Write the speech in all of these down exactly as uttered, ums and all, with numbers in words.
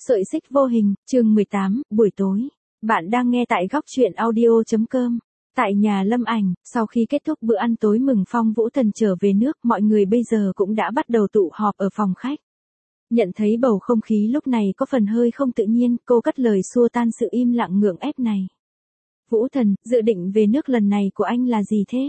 Sợi xích vô hình, chương mười tám, buổi tối. Bạn đang nghe tại góc truyện audio.com. Tại nhà Lâm Ảnh, sau khi kết thúc bữa ăn tối mừng Phong Vũ Thần trở về nước, mọi người bây giờ cũng đã bắt đầu tụ họp ở phòng khách. Nhận thấy bầu không khí lúc này có phần hơi không tự nhiên, cô cất lời xua tan sự im lặng ngượng ép này. Vũ Thần, dự định về nước lần này của anh là gì thế?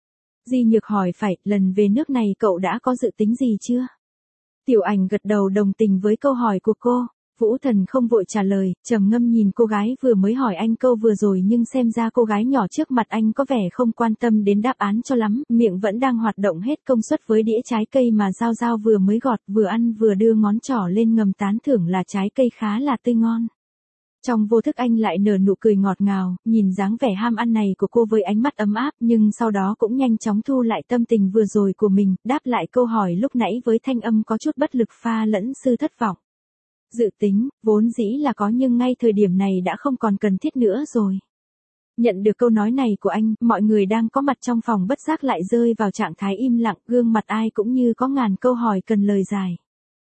Di Nhược hỏi. Phải, lần về nước này cậu đã có dự tính gì chưa? Tiểu Ảnh gật đầu đồng tình với câu hỏi của cô. Vũ Thần không vội trả lời, trầm ngâm nhìn cô gái vừa mới hỏi anh câu vừa rồi, nhưng xem ra cô gái nhỏ trước mặt anh có vẻ không quan tâm đến đáp án cho lắm, miệng vẫn đang hoạt động hết công suất với đĩa trái cây mà Giao Giao vừa mới gọt, vừa ăn vừa đưa ngón trỏ lên ngầm tán thưởng là trái cây khá là tươi ngon. Trong vô thức anh lại nở nụ cười ngọt ngào, nhìn dáng vẻ ham ăn này của cô với ánh mắt ấm áp, nhưng sau đó cũng nhanh chóng thu lại tâm tình vừa rồi của mình, đáp lại câu hỏi lúc nãy với thanh âm có chút bất lực pha lẫn sự thất vọng. Dự tính, vốn dĩ là có nhưng ngay thời điểm này đã không còn cần thiết nữa rồi. Nhận được câu nói này của anh, mọi người đang có mặt trong phòng bất giác lại rơi vào trạng thái im lặng, gương mặt ai cũng như có ngàn câu hỏi cần lời giải.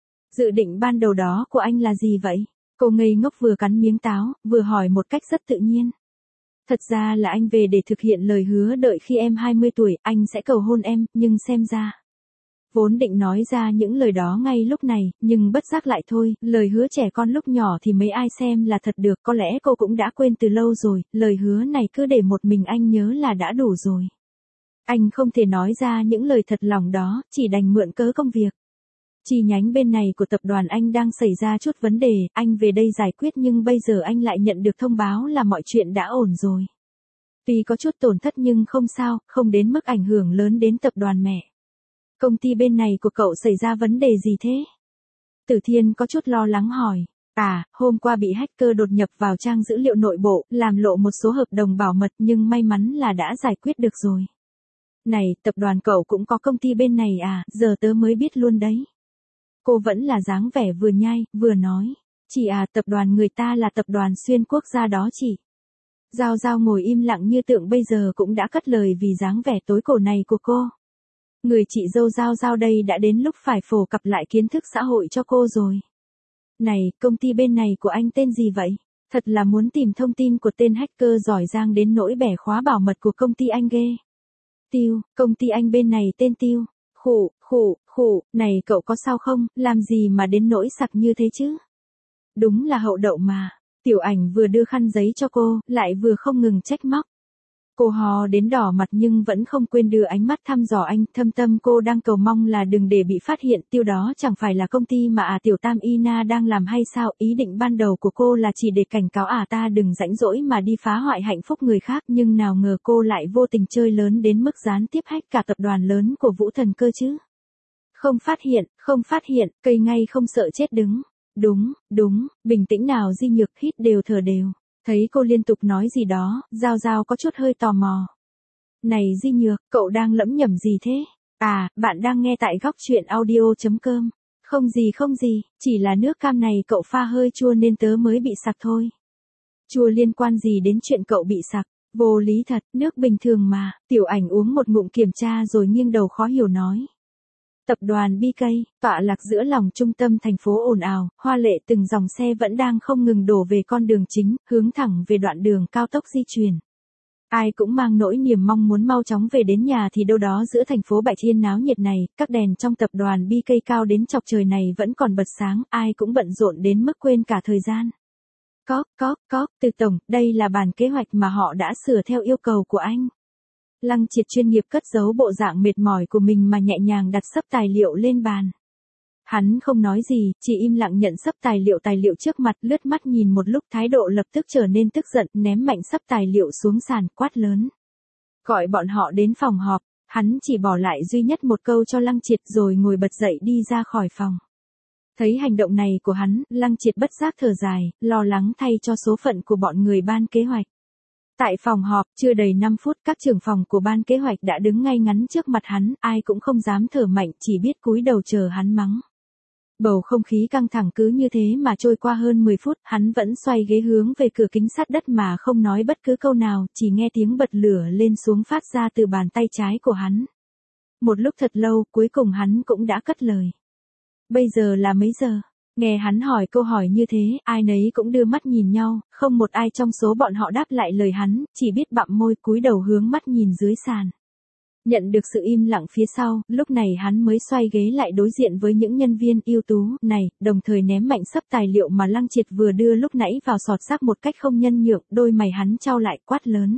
Dự định ban đầu đó của anh là gì vậy? Cô ngây ngốc vừa cắn miếng táo, vừa hỏi một cách rất tự nhiên. Thật ra là anh về để thực hiện lời hứa đợi khi em hai mươi tuổi, anh sẽ cầu hôn em, nhưng xem ra. Vốn định nói ra những lời đó ngay lúc này, nhưng bất giác lại thôi, lời hứa trẻ con lúc nhỏ thì mấy ai xem là thật được, có lẽ cô cũng đã quên từ lâu rồi, lời hứa này cứ để một mình anh nhớ là đã đủ rồi. Anh không thể nói ra những lời thật lòng đó, chỉ đành mượn cớ công việc. Chi nhánh bên này của tập đoàn anh đang xảy ra chút vấn đề, anh về đây giải quyết nhưng bây giờ anh lại nhận được thông báo là mọi chuyện đã ổn rồi. Tuy có chút tổn thất nhưng không sao, không đến mức ảnh hưởng lớn đến tập đoàn mẹ. Công ty bên này của cậu xảy ra vấn đề gì thế? Tử Thiên có chút lo lắng hỏi. À, hôm qua bị hacker đột nhập vào trang dữ liệu nội bộ, làm lộ một số hợp đồng bảo mật nhưng may mắn là đã giải quyết được rồi. Này, tập đoàn cậu cũng có công ty bên này à, giờ tớ mới biết luôn đấy. Cô vẫn là dáng vẻ vừa nhai, vừa nói. Chị à, tập đoàn người ta là tập đoàn xuyên quốc gia đó chị. Giao Giao ngồi im lặng như tượng bây giờ cũng đã cất lời vì dáng vẻ tối cổ này của cô. Người chị dâu Giao Giao đây đã đến lúc phải phổ cập lại kiến thức xã hội cho cô rồi. Này, công ty bên này của anh tên gì vậy? Thật là muốn tìm thông tin của tên hacker giỏi giang đến nỗi bẻ khóa bảo mật của công ty anh ghê. Tiêu, công ty anh bên này tên Tiêu. Khụ, khụ, khụ, này cậu có sao không, làm gì mà đến nỗi sặc như thế chứ? Đúng là hậu đậu mà. Tiểu Ảnh vừa đưa khăn giấy cho cô, lại vừa không ngừng trách móc. Cô hò đến đỏ mặt nhưng vẫn không quên đưa ánh mắt thăm dò anh, thâm tâm cô đang cầu mong là đừng để bị phát hiện. Tiêu đó chẳng phải là công ty mà à Tiểu Tam Ina đang làm hay sao? Ý định ban đầu của cô là chỉ để cảnh cáo à ta đừng rãnh rỗi mà đi phá hoại hạnh phúc người khác, nhưng nào ngờ cô lại vô tình chơi lớn đến mức gián tiếp hack cả tập đoàn lớn của Vũ Thần cơ chứ. Không phát hiện, không phát hiện, cây ngay không sợ chết đứng. Đúng, đúng, bình tĩnh nào Di Nhược, hít đều thở đều. Thấy cô liên tục nói gì đó, Giao Giao có chút hơi tò mò. Này Di Nhược, cậu đang lẩm nhẩm gì thế? À, bạn đang nghe tại góc truyện audio.com. Không gì không gì, chỉ là nước cam này cậu pha hơi chua nên tớ mới bị sặc thôi. Chua liên quan gì đến chuyện cậu bị sặc? Vô lý thật, nước bình thường mà. Tiểu Ảnh uống một ngụm kiểm tra rồi nghiêng đầu khó hiểu nói. Tập đoàn bê ca, tọa lạc giữa lòng trung tâm thành phố ồn ào, hoa lệ từng dòng xe vẫn đang không ngừng đổ về con đường chính, hướng thẳng về đoạn đường cao tốc di chuyển. Ai cũng mang nỗi niềm mong muốn mau chóng về đến nhà thì đâu đó giữa thành phố Bạch Thiên náo nhiệt này, các đèn trong tập đoàn bê ca cao đến chọc trời này vẫn còn bật sáng, ai cũng bận rộn đến mức quên cả thời gian. Cóp, cóp, cóp, từ tổng, đây là bản kế hoạch mà họ đã sửa theo yêu cầu của anh. Lăng Triệt chuyên nghiệp cất giấu bộ dạng mệt mỏi của mình mà nhẹ nhàng đặt xấp tài liệu lên bàn. Hắn không nói gì, chỉ im lặng nhận xấp tài liệu tài liệu trước mặt, lướt mắt nhìn một lúc thái độ lập tức trở nên tức giận, ném mạnh xấp tài liệu xuống sàn, quát lớn. Gọi bọn họ đến phòng họp, hắn chỉ bỏ lại duy nhất một câu cho Lăng Triệt rồi ngồi bật dậy đi ra khỏi phòng. Thấy hành động này của hắn, Lăng Triệt bất giác thở dài, lo lắng thay cho số phận của bọn người ban kế hoạch. Tại phòng họp, chưa đầy năm phút, các trưởng phòng của ban kế hoạch đã đứng ngay ngắn trước mặt hắn, ai cũng không dám thở mạnh, chỉ biết cúi đầu chờ hắn mắng. Bầu không khí căng thẳng cứ như thế mà trôi qua hơn mười phút, hắn vẫn xoay ghế hướng về cửa kính sát đất mà không nói bất cứ câu nào, chỉ nghe tiếng bật lửa lên xuống phát ra từ bàn tay trái của hắn. Một lúc thật lâu, cuối cùng hắn cũng đã cất lời. Bây giờ là mấy giờ? Nghe hắn hỏi câu hỏi như thế, ai nấy cũng đưa mắt nhìn nhau, không một ai trong số bọn họ đáp lại lời hắn, chỉ biết bặm môi cúi đầu hướng mắt nhìn dưới sàn. Nhận được sự im lặng phía sau, lúc này hắn mới xoay ghế lại đối diện với những nhân viên ưu tú này, đồng thời ném mạnh xấp tài liệu mà Lăng Triệt vừa đưa lúc nãy vào sọt rác một cách không nhân nhượng, đôi mày hắn chau lại quát lớn.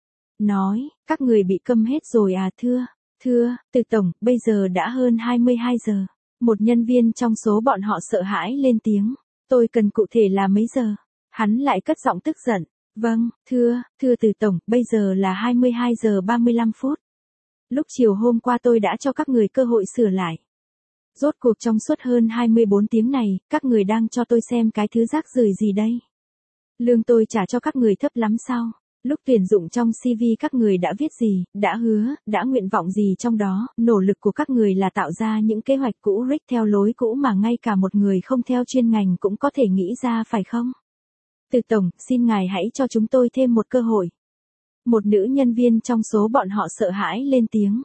Nói, các người bị câm hết rồi à thưa, thưa, Từ tổng, bây giờ đã hơn hai mươi hai giờ. Một nhân viên trong số bọn họ sợ hãi lên tiếng, tôi cần cụ thể là mấy giờ? Hắn lại cất giọng tức giận, vâng, thưa, thưa Từ tổng, bây giờ là hai mươi hai giờ ba mươi lăm phút. Lúc chiều hôm qua tôi đã cho các người cơ hội sửa lại. Rốt cuộc trong suốt hơn hai mươi bốn tiếng này, các người đang cho tôi xem cái thứ rác rưởi gì đây? Lương tôi trả cho các người thấp lắm sao? Lúc tuyển dụng trong xê vê các người đã viết gì, đã hứa, đã nguyện vọng gì trong đó, nỗ lực của các người là tạo ra những kế hoạch cũ rích theo lối cũ mà ngay cả một người không theo chuyên ngành cũng có thể nghĩ ra phải không? Từ tổng, xin ngài hãy cho chúng tôi thêm một cơ hội. Một nữ nhân viên trong số bọn họ sợ hãi lên tiếng.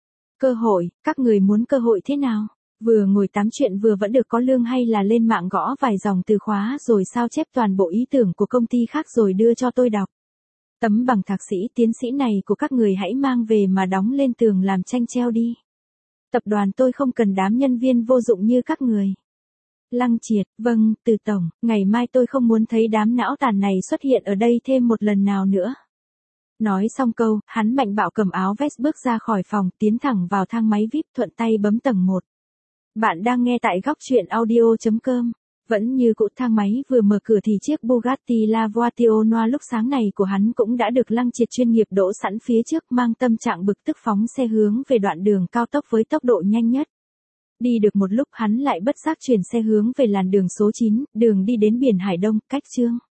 Cơ hội, các người muốn cơ hội thế nào? Vừa ngồi tám chuyện vừa vẫn được có lương hay là lên mạng gõ vài dòng từ khóa rồi sao chép toàn bộ ý tưởng của công ty khác rồi đưa cho tôi đọc? Tấm bằng thạc sĩ tiến sĩ này của các người hãy mang về mà đóng lên tường làm tranh treo đi. Tập đoàn tôi không cần đám nhân viên vô dụng như các người. Lăng Triệt, vâng, Từ tổng, ngày mai tôi không muốn thấy đám não tàn này xuất hiện ở đây thêm một lần nào nữa. Nói xong câu, hắn mạnh bạo cầm áo vest bước ra khỏi phòng, tiến thẳng vào thang máy vi ai pi, thuận tay bấm tầng một. Bạn đang nghe tại góc truyện audio chấm com. Vẫn như cũ, thang máy vừa mở cửa thì chiếc Bugatti La Voiture Noir lúc sáng này của hắn cũng đã được Lăng Triệt chuyên nghiệp đỗ sẵn phía trước, mang tâm trạng bực tức phóng xe hướng về đoạn đường cao tốc với tốc độ nhanh nhất. Đi được một lúc hắn lại bất giác chuyển xe hướng về làn đường số chín, đường đi đến biển Hải Đông, cách Chương